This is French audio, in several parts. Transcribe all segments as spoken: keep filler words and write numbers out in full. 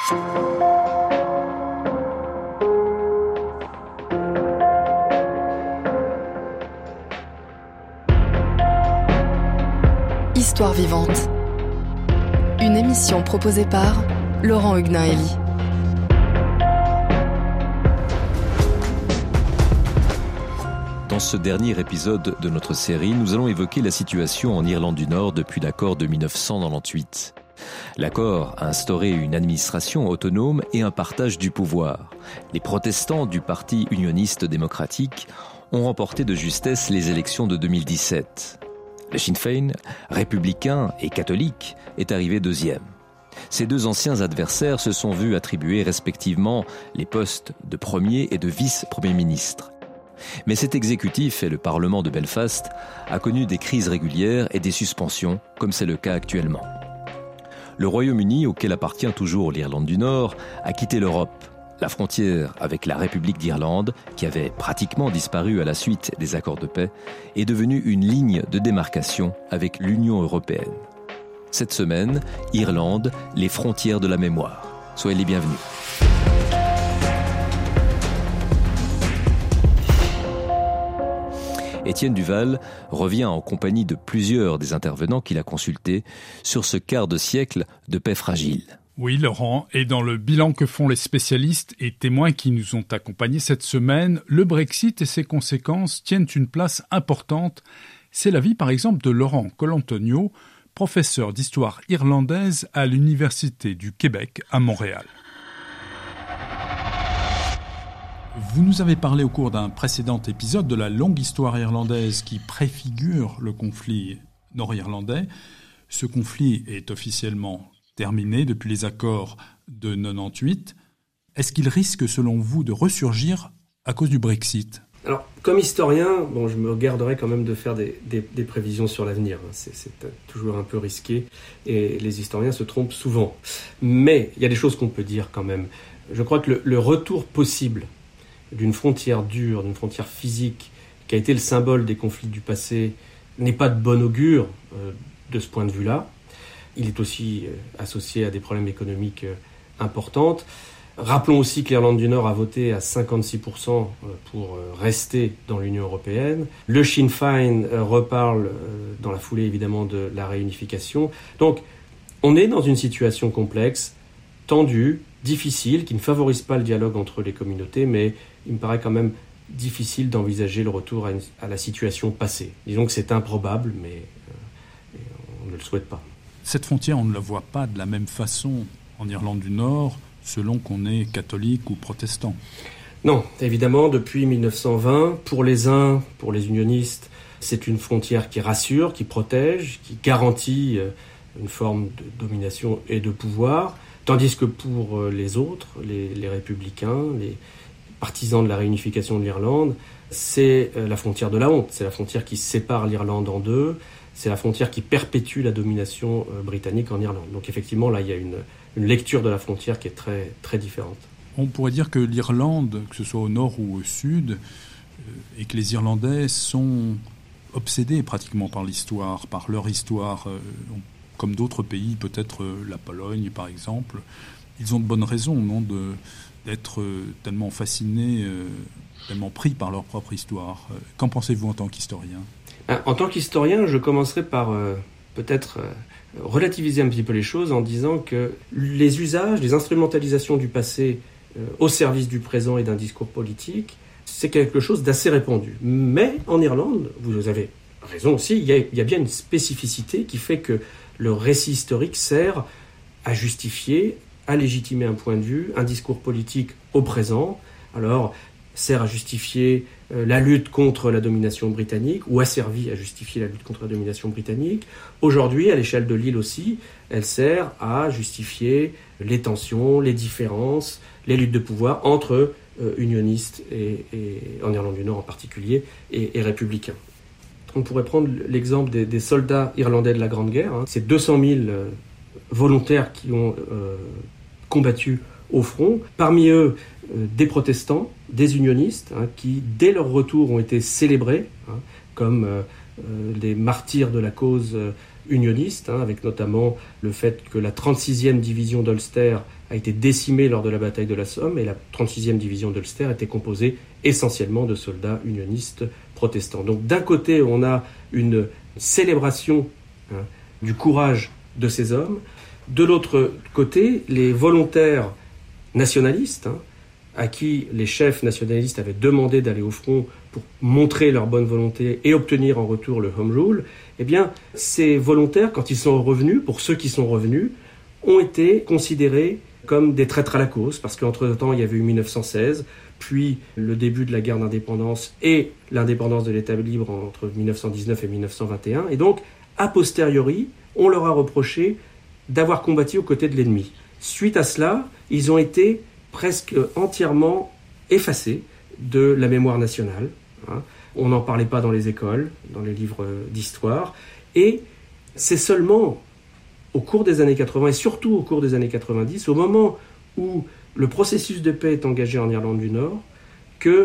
Histoire vivante. Une émission proposée par Laurent Huguenin-Hélie. Dans ce dernier épisode de notre série, nous allons évoquer la situation en Irlande du Nord depuis l'accord de dix-neuf cent quatre-vingt-dix-huit. L'accord a instauré une administration autonome et un partage du pouvoir. Les protestants du Parti unioniste démocratique ont remporté de justesse les élections de deux mille dix-sept. Le Sinn Féin, républicain et catholique, est arrivé deuxième. Ces deux anciens adversaires se sont vus attribuer respectivement les postes de premier et de vice-premier ministre. Mais cet exécutif et le Parlement de Belfast a connu des crises régulières et des suspensions, comme c'est le cas actuellement. Le Royaume-Uni, auquel appartient toujours l'Irlande du Nord, a quitté l'Europe. La frontière avec la République d'Irlande, qui avait pratiquement disparu à la suite des accords de paix, est devenue une ligne de démarcation avec l'Union européenne. Cette semaine, Irlande, les frontières de la mémoire. Soyez les bienvenus. Étienne Duval revient en compagnie de plusieurs des intervenants qu'il a consultés sur ce quart de siècle de paix fragile. Oui, Laurent, et dans le bilan que font les spécialistes et témoins qui nous ont accompagnés cette semaine, le Brexit et ses conséquences tiennent une place importante. C'est l'avis par exemple de Laurent Colantonio, professeur d'histoire irlandaise à l'Université du Québec à Montréal. Vous nous avez parlé au cours d'un précédent épisode de la longue histoire irlandaise qui préfigure le conflit nord-irlandais. Ce conflit est officiellement terminé depuis les accords de quatre-vingt-dix-huit. Est-ce qu'il risque, selon vous, de ressurgir à cause du Brexit ? Alors, comme historien, bon, je me garderai quand même de faire des, des, des prévisions sur l'avenir. C'est, c'est toujours un peu risqué et les historiens se trompent souvent. Mais il y a des choses qu'on peut dire quand même. Je crois que le, le retour possible d'une frontière dure, d'une frontière physique, qui a été le symbole des conflits du passé, n'est pas de bon augure euh, de ce point de vue-là. Il est aussi euh, associé à des problèmes économiques euh, importants. Rappelons aussi que l'Irlande du Nord a voté à cinquante-six pour cent pour euh, rester dans l'Union européenne. Le Sinn Féin euh, reparle euh, dans la foulée évidemment de la réunification. Donc on est dans une situation complexe, tendue, difficile, qui ne favorise pas le dialogue entre les communautés, mais il me paraît quand même difficile d'envisager le retour à, une, à la situation passée. Disons que c'est improbable, mais euh, on ne le souhaite pas. Cette frontière, on ne la voit pas de la même façon en Irlande du Nord, selon qu'on est catholique ou protestant. Non, évidemment, depuis dix-neuf cent vingt, pour les uns, pour les unionistes, c'est une frontière qui rassure, qui protège, qui garantit une forme de domination et de pouvoir, tandis que pour les autres, les, les républicains, les partisans de la réunification de l'Irlande, c'est la frontière de la honte, c'est la frontière qui sépare l'Irlande en deux, c'est la frontière qui perpétue la domination britannique en Irlande. Donc effectivement, là, il y a une, une lecture de la frontière qui est très, très différente. On pourrait dire que l'Irlande, que ce soit au nord ou au sud, et que les Irlandais sont obsédés pratiquement par l'histoire, par leur histoire, comme d'autres pays, peut-être la Pologne par exemple. Ils ont de bonnes raisons, non, de, d'être tellement fascinés, tellement pris par leur propre histoire. Qu'en pensez-vous en tant qu'historien ? En tant qu'historien, je commencerai par euh, peut-être euh, relativiser un petit peu les choses en disant que les usages, les instrumentalisations du passé euh, au service du présent et d'un discours politique, c'est quelque chose d'assez répandu. Mais en Irlande, vous avez raison aussi, il y a, il y a bien une spécificité qui fait que le récit historique sert à justifier, à légitimer un point de vue, un discours politique au présent. Alors, sert à justifier euh, la lutte contre la domination britannique, ou a servi à justifier la lutte contre la domination britannique. Aujourd'hui, à l'échelle de l'île aussi, elle sert à justifier les tensions, les différences, les luttes de pouvoir entre euh, unionistes, et, et, en Irlande du Nord en particulier, et, et républicains. On pourrait prendre l'exemple des, des soldats irlandais de la Grande Guerre. Hein. C'est deux cent mille euh, volontaires qui ont euh, combattu au front. Parmi eux, euh, des protestants, des unionistes, hein, qui, dès leur retour, ont été célébrés hein, comme euh, euh, des martyrs de la cause euh, unioniste, hein, avec notamment le fait que la trente-sixième division d'Ulster a été décimée lors de la bataille de la Somme, et la trente-sixième division d'Ulster était composée essentiellement de soldats unionistes protestants. Donc d'un côté, on a une célébration hein, du courage de ces hommes. De l'autre côté, les volontaires nationalistes, hein, à qui les chefs nationalistes avaient demandé d'aller au front pour montrer leur bonne volonté et obtenir en retour le Home Rule, eh bien, ces volontaires, quand ils sont revenus, pour ceux qui sont revenus, ont été considérés comme des traîtres à la cause, parce qu'entre-temps, il y avait eu mille neuf cent seize, puis le début de la guerre d'indépendance et l'indépendance de l'État libre entre mille neuf cent dix-neuf et mille neuf cent vingt et un. Et donc, a posteriori, on leur a reproché d'avoir combattu aux côtés de l'ennemi. Suite à cela, ils ont été presque entièrement effacés de la mémoire nationale. Hein. On n'en parlait pas dans les écoles, dans les livres d'histoire. Et c'est seulement au cours des années quatre-vingts, et surtout au cours des années quatre-vingt-dix, au moment où le processus de paix est engagé en Irlande du Nord, que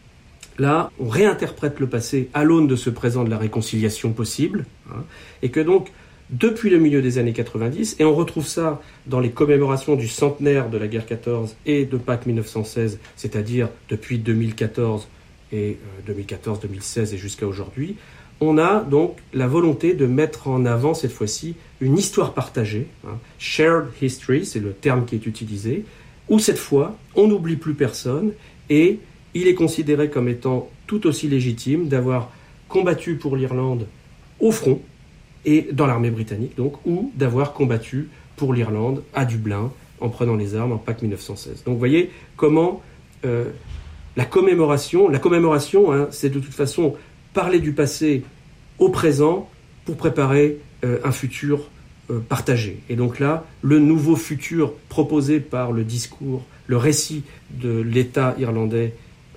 là, on réinterprète le passé à l'aune de ce présent de la réconciliation possible, hein, et que donc, depuis le milieu des années quatre-vingt-dix, et on retrouve ça dans les commémorations du centenaire de la guerre quatorze et de Pâques mille neuf cent seize, c'est-à-dire depuis deux mille quatorze et deux mille quatorze deux mille seize et jusqu'à aujourd'hui, on a donc la volonté de mettre en avant cette fois-ci une histoire partagée, hein, shared history, c'est le terme qui est utilisé, où cette fois, on n'oublie plus personne et il est considéré comme étant tout aussi légitime d'avoir combattu pour l'Irlande au front et dans l'armée britannique, donc, ou d'avoir combattu pour l'Irlande à Dublin en prenant les armes en Pâques mille neuf cent seize. Donc vous voyez comment euh, la commémoration, la commémoration, hein, c'est de toute façon parler du passé au présent pour préparer euh, un futur euh, partagé. Et donc là, le nouveau futur proposé par le discours, le récit de l'État irlandais euh,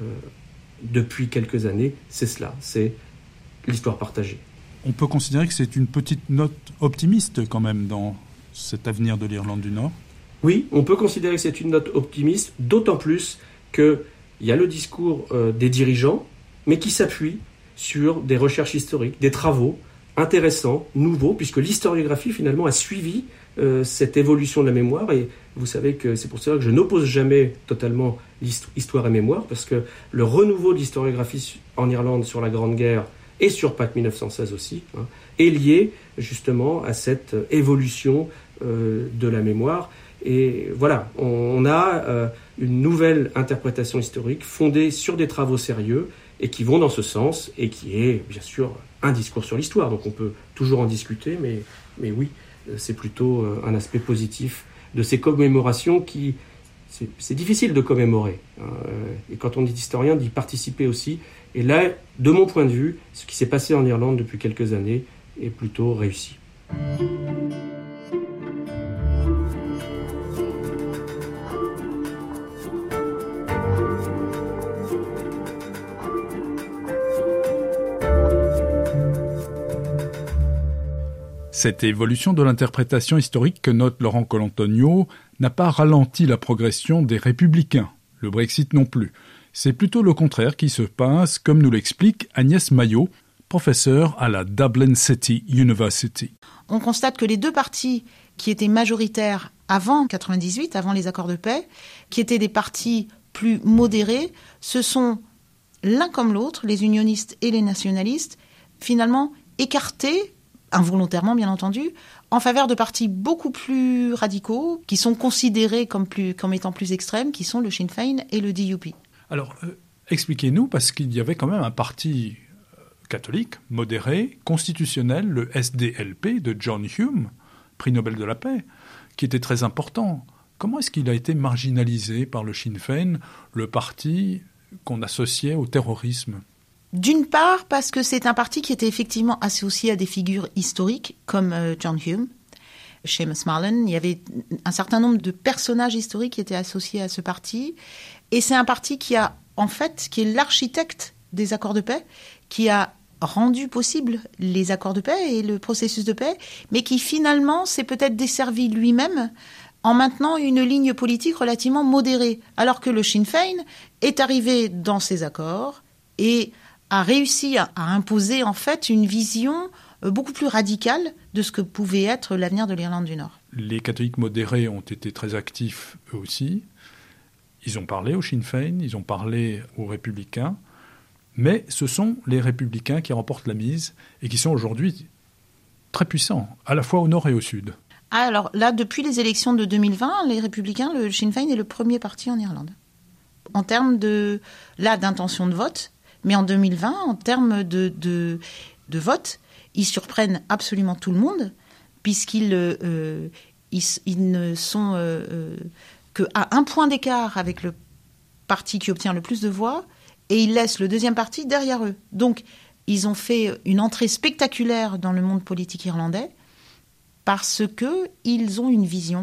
depuis quelques années, c'est cela, c'est l'histoire partagée. On peut considérer que c'est une petite note optimiste quand même dans cet avenir de l'Irlande du Nord. Oui, on peut considérer que c'est une note optimiste, d'autant plus qu'il y a le discours euh, des dirigeants, mais qui s'appuie sur des recherches historiques, des travaux intéressants, nouveaux, puisque l'historiographie finalement a suivi euh, cette évolution de la mémoire, et vous savez que c'est pour cela que je n'oppose jamais totalement histoire et mémoire, parce que le renouveau de l'historiographie en Irlande sur la Grande Guerre et sur Pâques mille neuf cent seize aussi, hein, est lié justement à cette évolution euh, de la mémoire. Et voilà, on, on a euh, une nouvelle interprétation historique fondée sur des travaux sérieux et qui vont dans ce sens, et qui est bien sûr un discours sur l'histoire. Donc on peut toujours en discuter, mais, mais oui, c'est plutôt un aspect positif de ces commémorations qui... C'est, c'est difficile de commémorer. Hein, et quand on est historien, d'y participer aussi. Et là, de mon point de vue, ce qui s'est passé en Irlande depuis quelques années est plutôt réussi. Cette évolution de l'interprétation historique que note Laurent Colantonio n'a pas ralenti la progression des Républicains, le Brexit non plus. C'est plutôt le contraire qui se passe, comme nous l'explique Agnès Maillot, professeure à la Dublin City University. On constate que les deux partis qui étaient majoritaires avant quatre-vingt-dix-huit, avant les accords de paix, qui étaient des partis plus modérés, se sont l'un comme l'autre, les unionistes et les nationalistes, finalement écartés, involontairement bien entendu, en faveur de partis beaucoup plus radicaux, qui sont considérés comme, plus, comme étant plus extrêmes, qui sont le Sinn Féin et le D U P. Alors, euh, expliquez-nous, parce qu'il y avait quand même un parti euh, catholique, modéré, constitutionnel, le S D L P de John Hume, prix Nobel de la paix, qui était très important. Comment est-ce qu'il a été marginalisé par le Sinn Féin, le parti qu'on associait au terrorisme ? D'une part, parce que c'est un parti qui était effectivement associé à des figures historiques, comme euh, John Hume, Seamus Marlin. Il y avait un certain nombre de personnages historiques qui étaient associés à ce parti. Et c'est un parti qui a, en fait, qui est l'architecte des accords de paix, qui a rendu possible les accords de paix et le processus de paix, mais qui finalement s'est peut-être desservi lui-même en maintenant une ligne politique relativement modérée, alors que le Sinn Féin est arrivé dans ces accords et a réussi à, à imposer en fait une vision euh, beaucoup plus radicale de ce que pouvait être l'avenir de l'Irlande du Nord. Les catholiques modérés ont été très actifs eux aussi. Ils ont parlé au Sinn Féin, ils ont parlé aux Républicains, mais ce sont les Républicains qui remportent la mise et qui sont aujourd'hui très puissants, à la fois au nord et au sud. Ah, alors là, depuis les élections de deux mille vingt, les Républicains, le Sinn Féin est le premier parti en Irlande. En termes de, là, d'intention de vote, mais en deux mille vingt, en termes de, de, de vote, ils surprennent absolument tout le monde, puisqu'ils euh, ils, ils ne sont euh, qu'à un point d'écart avec le parti qui obtient le plus de voix, et ils laissent le deuxième parti derrière eux. Donc, ils ont fait une entrée spectaculaire dans le monde politique irlandais parce qu'ils ont une vision.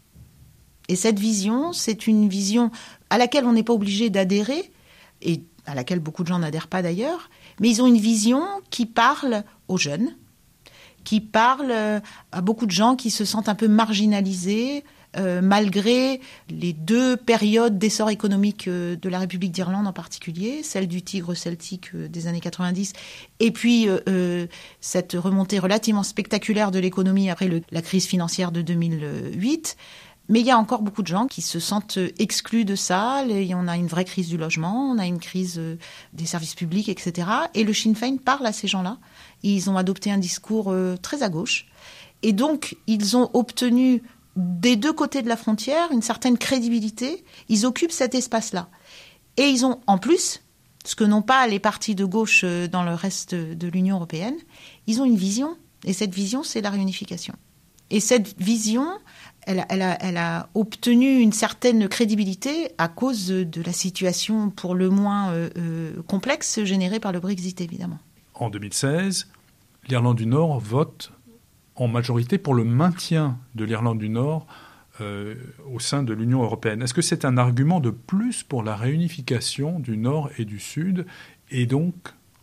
Et cette vision, c'est une vision à laquelle on n'est pas obligé d'adhérer, et à laquelle beaucoup de gens n'adhèrent pas d'ailleurs, mais ils ont une vision qui parle aux jeunes, qui parle à beaucoup de gens qui se sentent un peu marginalisés, euh, malgré les deux périodes d'essor économique euh, de la République d'Irlande en particulier, celle du tigre celtique euh, des années quatre-vingt-dix, et puis euh, cette remontée relativement spectaculaire de l'économie après le, la crise financière de deux mille huit. Mais il y a encore beaucoup de gens qui se sentent exclus de ça. On a une vraie crise du logement, on a une crise des services publics, et cetera. Et le Sinn Féin parle à ces gens-là. Ils ont adopté un discours très à gauche. Et donc, ils ont obtenu des deux côtés de la frontière une certaine crédibilité. Ils occupent cet espace-là. Et ils ont, en plus, ce que n'ont pas les partis de gauche dans le reste de l'Union européenne, ils ont une vision. Et cette vision, c'est la réunification. Et cette vision... Elle a, elle, a, elle a obtenu une certaine crédibilité à cause de, de la situation pour le moins euh, euh, complexe générée par le Brexit, évidemment. En deux mille seize, l'Irlande du Nord vote en majorité pour le maintien de l'Irlande du Nord euh, au sein de l'Union européenne. Est-ce que c'est un argument de plus pour la réunification du Nord et du Sud et donc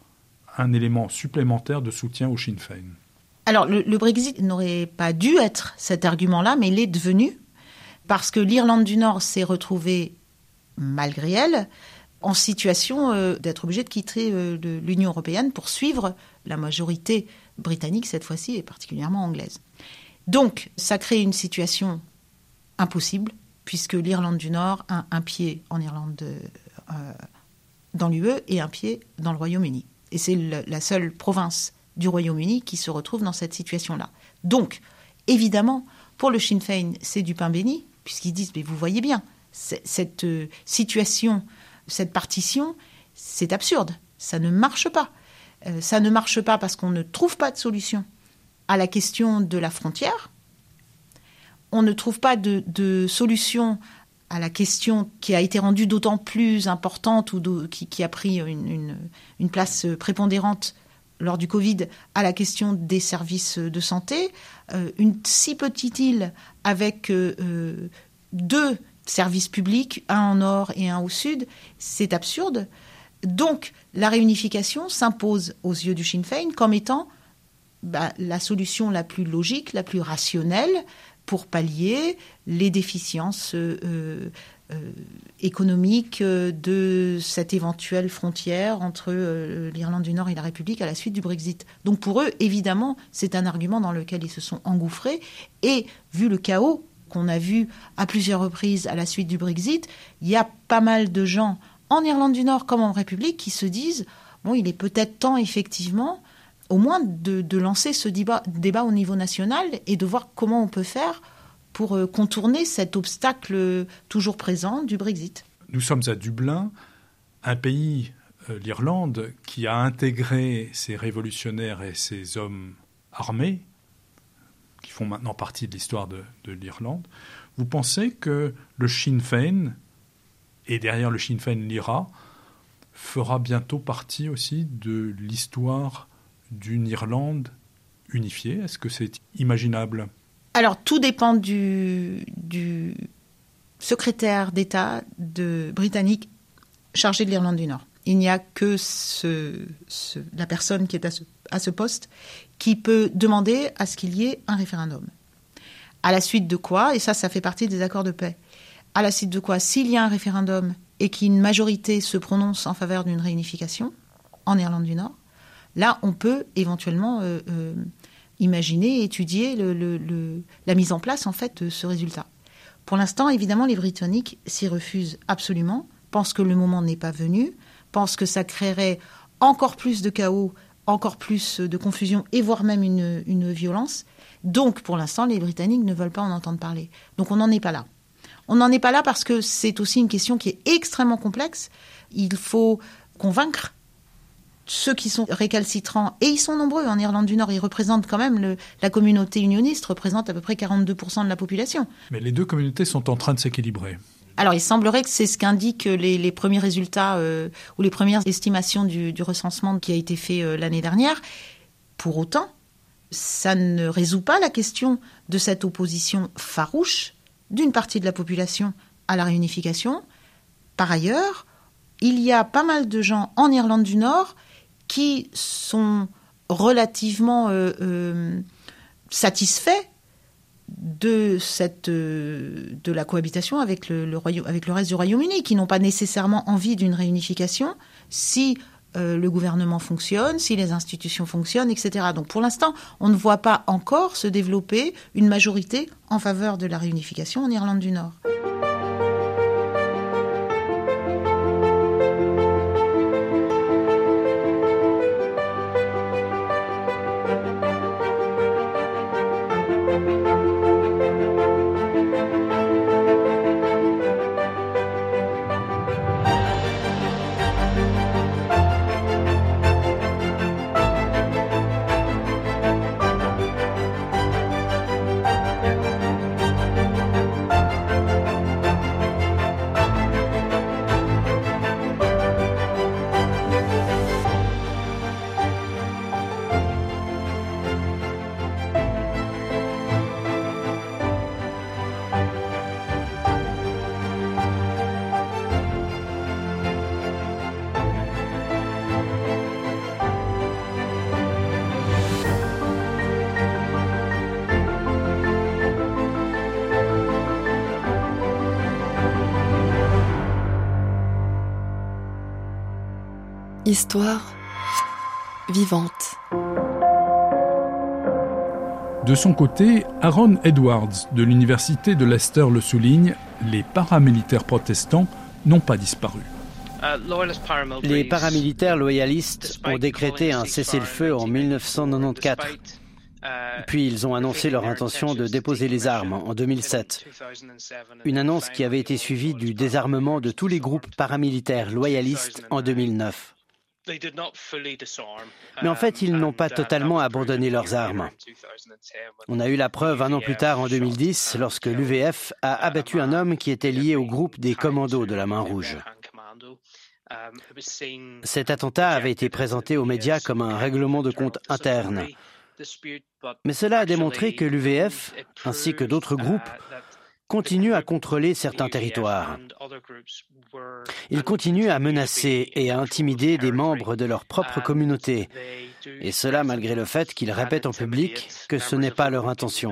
un élément supplémentaire de soutien au Sinn Féin ? Alors, le, le Brexit n'aurait pas dû être cet argument-là, mais il est devenu, parce que l'Irlande du Nord s'est retrouvée, malgré elle, en situation euh, d'être obligée de quitter euh, de l'Union européenne pour suivre la majorité britannique, cette fois-ci, et particulièrement anglaise. Donc, ça crée une situation impossible, puisque l'Irlande du Nord a un pied en Irlande euh, dans l'U E et un pied dans le Royaume-Uni. Et c'est le, la seule province du Royaume-Uni qui se retrouve dans cette situation-là. Donc, évidemment, pour le Sinn Féin, c'est du pain béni, puisqu'ils disent, mais vous voyez bien, cette euh, situation, cette partition, c'est absurde, ça ne marche pas. Euh, ça ne marche pas parce qu'on ne trouve pas de solution à la question de la frontière, on ne trouve pas de, de solution à la question qui a été rendue d'autant plus importante ou de, qui, qui a pris une, une, une place prépondérante lors du Covid, à la question des services de santé. Euh, une si petite île avec euh, deux services publics, un au nord et un au sud, c'est absurde. Donc, la réunification s'impose aux yeux du Sinn Féin comme étant bah, la solution la plus logique, la plus rationnelle pour pallier les déficiences euh, euh, économiques de cette éventuelle frontière entre euh, l'Irlande du Nord et la République à la suite du Brexit. Donc pour eux, évidemment, c'est un argument dans lequel ils se sont engouffrés. Et vu le chaos qu'on a vu à plusieurs reprises à la suite du Brexit, il y a pas mal de gens en Irlande du Nord comme en République qui se disent bon, il est peut-être temps effectivement au moins de, de lancer ce débat, débat au niveau national et de voir comment on peut faire pour contourner cet obstacle toujours présent du Brexit. Nous sommes à Dublin, un pays, euh, l'Irlande, qui a intégré ces révolutionnaires et ces hommes armés, qui font maintenant partie de l'histoire de, de l'Irlande. Vous pensez que le Sinn Féin, et derrière le Sinn Féin l'I R A, fera bientôt partie aussi de l'histoire d'une Irlande unifiée ? Est-ce que c'est imaginable ? Alors, tout dépend du, du secrétaire d'État de, britannique chargé de l'Irlande du Nord. Il n'y a que ce, ce, la personne qui est à ce, à ce poste qui peut demander à ce qu'il y ait un référendum. À la suite de quoi, et ça, ça fait partie des accords de paix, à la suite de quoi, s'il y a un référendum et qu'une majorité se prononce en faveur d'une réunification en Irlande du Nord, là, on peut éventuellement euh, euh, imaginer, étudier le, le, le, la mise en place en fait de ce résultat. Pour l'instant, évidemment, les Britanniques s'y refusent absolument, pensent que le moment n'est pas venu, pensent que ça créerait encore plus de chaos, encore plus de confusion et voire même une, une violence. Donc, pour l'instant, les Britanniques ne veulent pas en entendre parler. Donc, on n'en est pas là. On n'en est pas là parce que c'est aussi une question qui est extrêmement complexe. Il faut convaincre ceux qui sont récalcitrants, et ils sont nombreux en Irlande du Nord, ils représentent quand même, le, la communauté unioniste représente à peu près quarante-deux pour cent de la population. Mais les deux communautés sont en train de s'équilibrer. Alors il semblerait que c'est ce qu'indiquent les, les premiers résultats euh, ou les premières estimations du, du recensement qui a été fait euh, l'année dernière. Pour autant, ça ne résout pas la question de cette opposition farouche d'une partie de la population à la réunification. Par ailleurs, il y a pas mal de gens en Irlande du Nord qui sont relativement euh, euh, satisfaits de, cette, euh, de la cohabitation avec le, le, Royaume, avec le reste du Royaume-Uni, qui n'ont pas nécessairement envie d'une réunification si euh, le gouvernement fonctionne, si les institutions fonctionnent, et cetera. Donc pour l'instant, on ne voit pas encore se développer une majorité en faveur de la réunification en Irlande du Nord. Histoire vivante. De son côté, Aaron Edwards de l'université de Leicester le souligne, les paramilitaires protestants n'ont pas disparu. Les paramilitaires loyalistes ont décrété un cessez-le-feu en dix-neuf cent quatre-vingt-quatorze. Puis ils ont annoncé leur intention de déposer les armes en deux mille sept. Une annonce qui avait été suivie du désarmement de tous les groupes paramilitaires loyalistes en deux mille neuf. Mais en fait, ils n'ont pas totalement abandonné leurs armes. On a eu la preuve un an plus tard, en deux mille dix, lorsque l'U V F a abattu un homme qui était lié au groupe des commandos de la Main Rouge. Cet attentat avait été présenté aux médias comme un règlement de compte interne. Mais cela a démontré que l'U V F, ainsi que d'autres groupes, continuent à contrôler certains territoires. Ils continuent à menacer et à intimider des membres de leur propre communauté, et cela malgré le fait qu'ils répètent en public que ce n'est pas leur intention.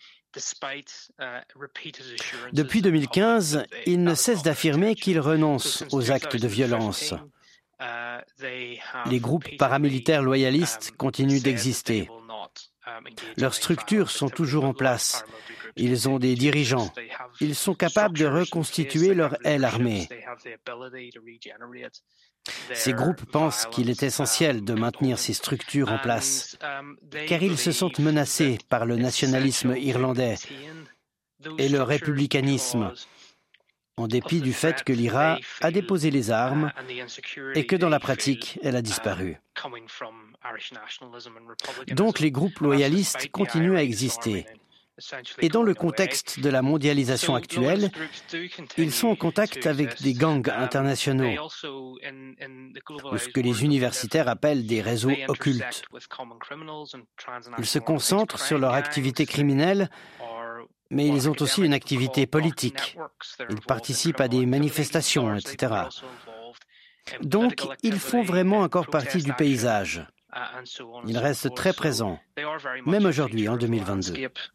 Depuis deux mille quinze, ils ne cessent d'affirmer qu'ils renoncent aux actes de violence. Les groupes paramilitaires loyalistes continuent d'exister. Leurs structures sont toujours en place. Ils ont des dirigeants. Ils sont capables de reconstituer leur aile armée. Ces groupes pensent qu'il est essentiel de maintenir ces structures en place, car ils se sentent menacés par le nationalisme irlandais et le républicanisme, en dépit du fait que l'I R A a déposé les armes et que dans la pratique, elle a disparu. Donc les groupes loyalistes continuent à exister. Et dans le contexte de la mondialisation actuelle, ils sont en contact avec des gangs internationaux, ou ce que les universitaires appellent des réseaux occultes. Ils se concentrent sur leur activité criminelle, mais ils ont aussi une activité politique. Ils participent à des manifestations, et cetera. Donc, ils font vraiment encore partie du paysage. Ils restent très présents, même aujourd'hui, en deux mille vingt-deux.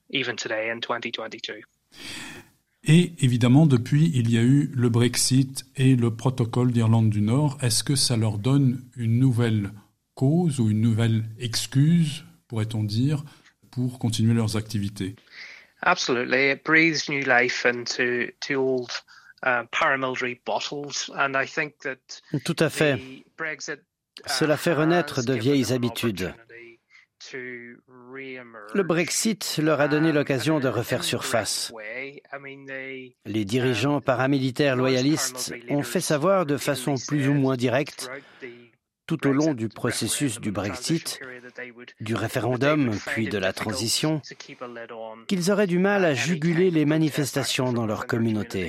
Et évidemment, depuis, il y a eu le Brexit et le protocole d'Irlande du Nord. Est-ce que ça leur donne une nouvelle cause ou une nouvelle excuse, pourrait-on dire, pour continuer leurs activités. Absolutely, it breathes new life into to old uh, paramilitary bottles, and I think that Tout à fait. Brexit, uh, Cela fait renaître de has vieilles given them an habitudes. opportunity to re-emerge Le Brexit leur a donné um, l'occasion de in a- refaire in a surface. direct way. I mean, they, Les dirigeants paramilitaires loyalistes ont fait savoir de façon plus ou moins directe, tout au long du processus du Brexit, du référendum puis de la transition, qu'ils auraient du mal à juguler les manifestations dans leur communauté.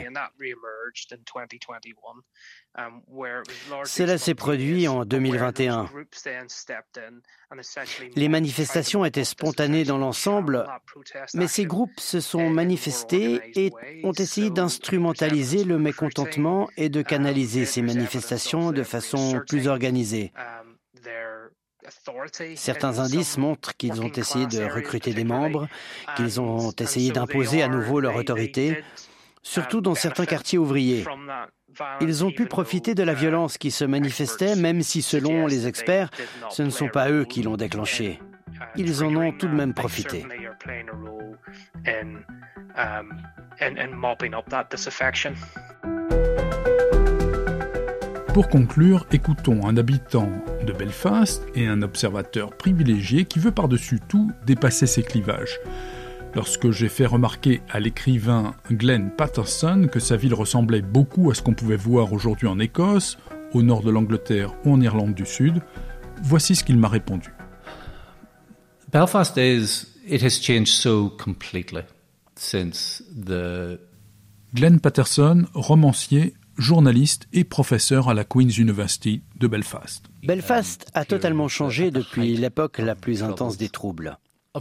Cela s'est produit en deux mille vingt et un. Les manifestations étaient spontanées dans l'ensemble, mais ces groupes se sont manifestés et ont essayé d'instrumentaliser le mécontentement et de canaliser ces manifestations de façon plus organisée. Certains indices montrent qu'ils ont essayé de recruter des membres, qu'ils ont essayé d'imposer à nouveau leur autorité, surtout dans certains quartiers ouvriers. Ils ont pu profiter de la violence qui se manifestait, même si, selon les experts, ce ne sont pas eux qui l'ont déclenchée. Ils en ont tout de même profité. Pour conclure, écoutons un habitant de Belfast et un observateur privilégié qui veut par-dessus tout dépasser ces clivages. Lorsque j'ai fait remarquer à l'écrivain Glenn Patterson que sa ville ressemblait beaucoup à ce qu'on pouvait voir aujourd'hui en Écosse, au nord de l'Angleterre ou en Irlande du Sud, voici ce qu'il m'a répondu. Belfast is, it has changed so completely since the... Glenn Patterson, romancier, journaliste et professeur à la Queen's University de Belfast. Belfast a totalement changé depuis l'époque la plus intense des troubles.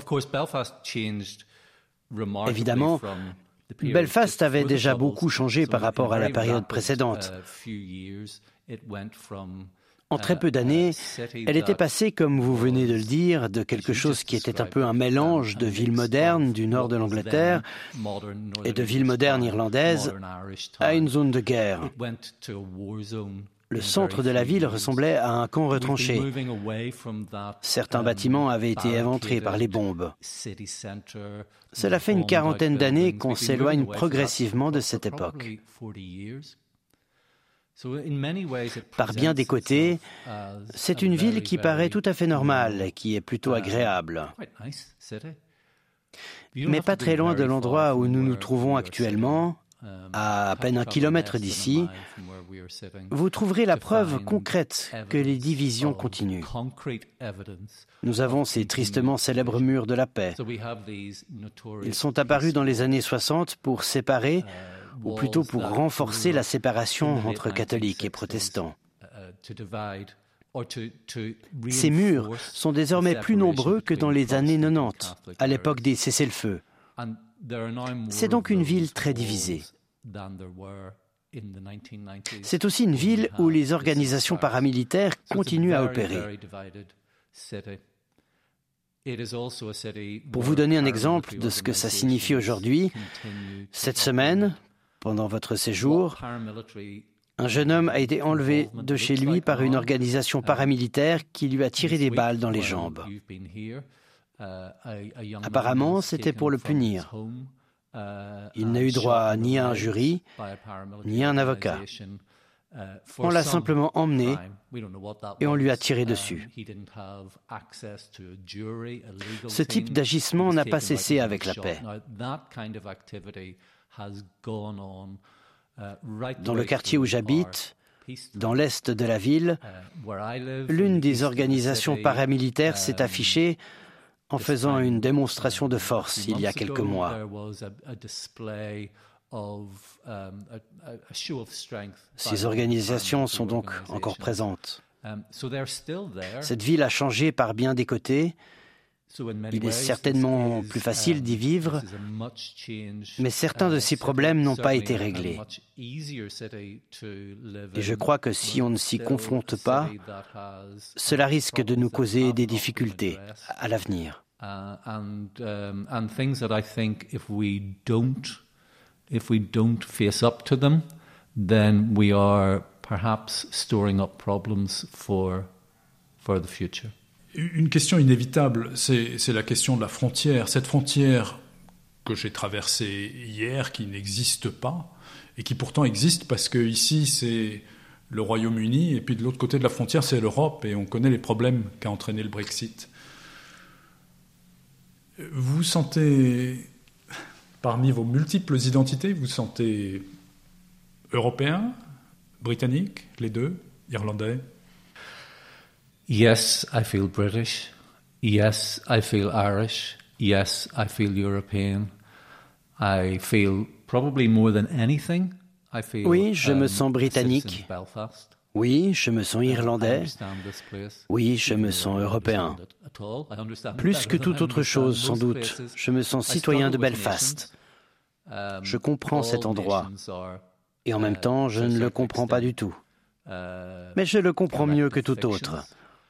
Évidemment, Belfast avait déjà beaucoup changé par rapport à la période précédente. En très peu d'années, elle était passée, comme vous venez de le dire, de quelque chose qui était un peu un mélange de ville moderne du nord de l'Angleterre et de ville moderne irlandaise à une zone de guerre. Le centre de la ville ressemblait à un camp retranché. Certains bâtiments avaient été éventrés par les bombes. Cela fait une quarantaine d'années qu'on s'éloigne progressivement de cette époque. Par bien des côtés, c'est une ville qui paraît tout à fait normale et qui est plutôt agréable. Mais pas très loin de l'endroit où nous nous trouvons actuellement, à à peine un kilomètre d'ici, vous trouverez la preuve concrète que les divisions continuent. Nous avons ces tristement célèbres murs de la paix. Ils sont apparus dans les années soixante pour séparer, ou plutôt pour renforcer la séparation entre catholiques et protestants. Ces murs sont désormais plus nombreux que dans les années quatre-vingt-dix, à l'époque des cessez-le-feu. C'est donc une ville très divisée. C'est aussi une ville où les organisations paramilitaires continuent à opérer. Pour vous donner un exemple de ce que ça signifie aujourd'hui, cette semaine, pendant votre séjour, un jeune homme a été enlevé de chez lui par une organisation paramilitaire qui lui a tiré des balles dans les jambes. Apparemment, c'était pour le punir. Il n'a eu droit ni à un jury, ni à un avocat. On l'a simplement emmené et on lui a tiré dessus. Ce type d'agissement n'a pas cessé avec la paix. Dans le quartier où j'habite, dans l'est de la ville, l'une des organisations paramilitaires s'est affichée en faisant une démonstration de force il y a quelques mois. Ces organisations sont donc encore présentes. Cette ville a changé par bien des côtés. Il est certainement plus facile d'y vivre, mais certains de ces problèmes n'ont pas été réglés. Et je crois que si on ne s'y confronte pas, cela risque de nous causer des difficultés à l'avenir. If we don't face up to them, then we are perhaps storing up problems for for the future. Une question inévitable, c'est, c'est la question de la frontière. Cette frontière que j'ai traversée hier, qui n'existe pas, et qui pourtant existe parce que ici c'est le Royaume-Uni, et puis de l'autre côté de la frontière c'est l'Europe, et on connaît les problèmes qu'a entraîné le Brexit. Vous sentez, parmi vos multiples identités, vous sentez européen, britannique, les deux, irlandais? Yes, I feel British. Yes, I feel Irish. Yes, I feel European. I feel probably more than anything. I feel, oui, je me um, sens britannique. Oui, je me sens irlandais. Oui, je me sens européen. Plus que toute autre chose, sans doute, je me sens citoyen de Belfast. Je comprends cet endroit. Et en même temps, je ne le comprends pas du tout. Mais je le comprends mieux que tout autre.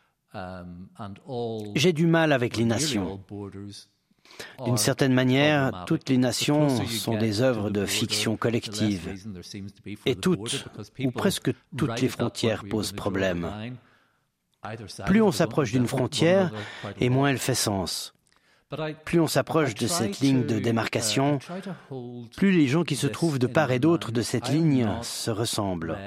J'ai du mal avec les nations. D'une certaine manière, toutes les nations sont des œuvres de fiction collective. Et toutes, ou presque toutes les frontières posent problème. Plus on s'approche d'une frontière, et moins elle fait sens. Plus on s'approche de cette ligne de démarcation, plus les gens qui se trouvent de part et d'autre de cette ligne se ressemblent.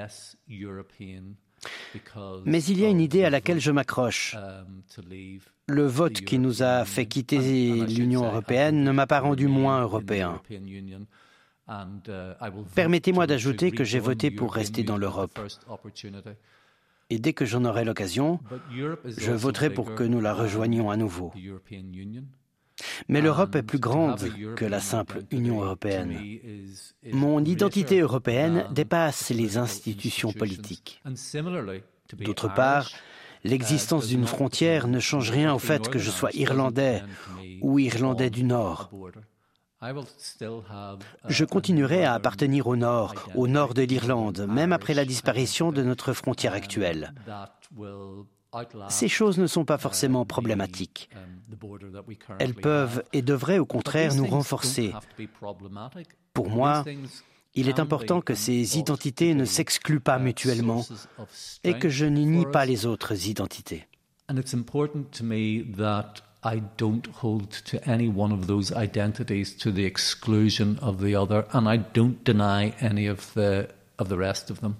Mais il y a une idée à laquelle je m'accroche. Le vote qui nous a fait quitter l'Union européenne ne m'a pas rendu moins européen. Permettez-moi d'ajouter que j'ai voté pour rester dans l'Europe. Et dès que j'en aurai l'occasion, je voterai pour que nous la rejoignions à nouveau. Mais l'Europe est plus grande que la simple Union européenne. Mon identité européenne dépasse les institutions politiques. D'autre part, l'existence d'une frontière ne change rien au fait que je sois irlandais ou irlandais du Nord. Je continuerai à appartenir au Nord, au nord de l'Irlande, même après la disparition de notre frontière actuelle. Ces choses ne sont pas forcément problématiques. Elles peuvent et devraient au contraire nous renforcer. Pour moi, il est important que ces identités ne s'excluent pas mutuellement et que je ne nie pas les autres identités. I don't hold to any one of those identities to the exclusion of the other, and I don't deny any of the of the rest of them.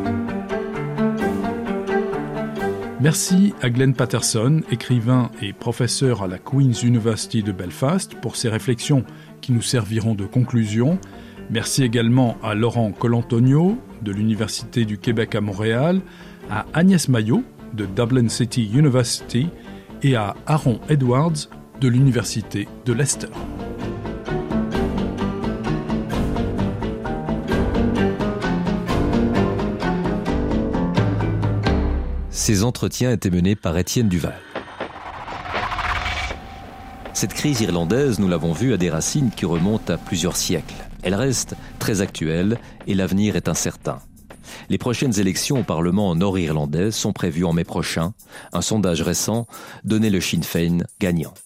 Merci à Glenn Patterson, écrivain et professeur à la Queen's University de Belfast, pour ses réflexions qui nous serviront de conclusion. Merci également à Laurent Colantonio de l'Université du Québec à Montréal, à Agnès Maillot de Dublin City University et à Aaron Edwards de l'Université de Leicester. Ces entretiens étaient menés par Étienne Duval. Cette crise irlandaise, nous l'avons vu, a des racines qui remontent à plusieurs siècles. Elle reste très actuelle et l'avenir est incertain. Les prochaines élections au Parlement nord-irlandais sont prévues en mai prochain. Un sondage récent donnait le Sinn Féin gagnant.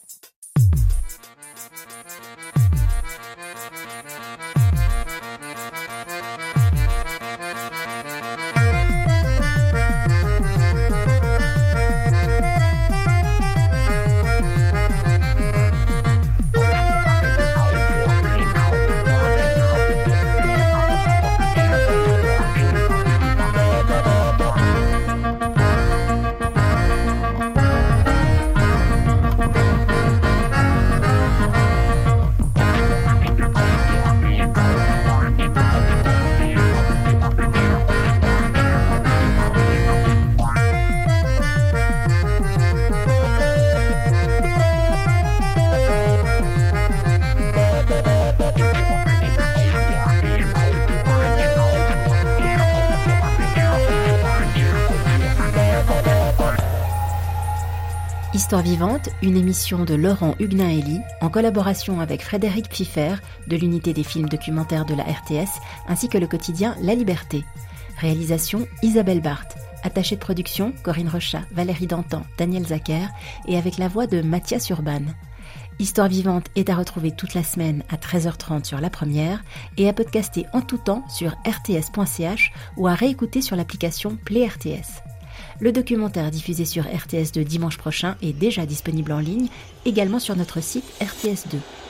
Histoire vivante, une émission de Laurent Huguenin-Hélie en collaboration avec Frédéric Pfiffer de l'unité des films documentaires de la R T S ainsi que le quotidien La Liberté. Réalisation Isabelle Barthes. Attachée de production Corinne Rochat, Valérie Dantan, Daniel Zacher et avec la voix de Mathias Urban. Histoire vivante est à retrouver toute la semaine à treize heures trente sur La Première et à podcaster en tout temps sur r t s point c h ou à réécouter sur l'application Play R T S. Le documentaire diffusé sur R T S deux dimanche prochain est déjà disponible en ligne, également sur notre site R T S deux.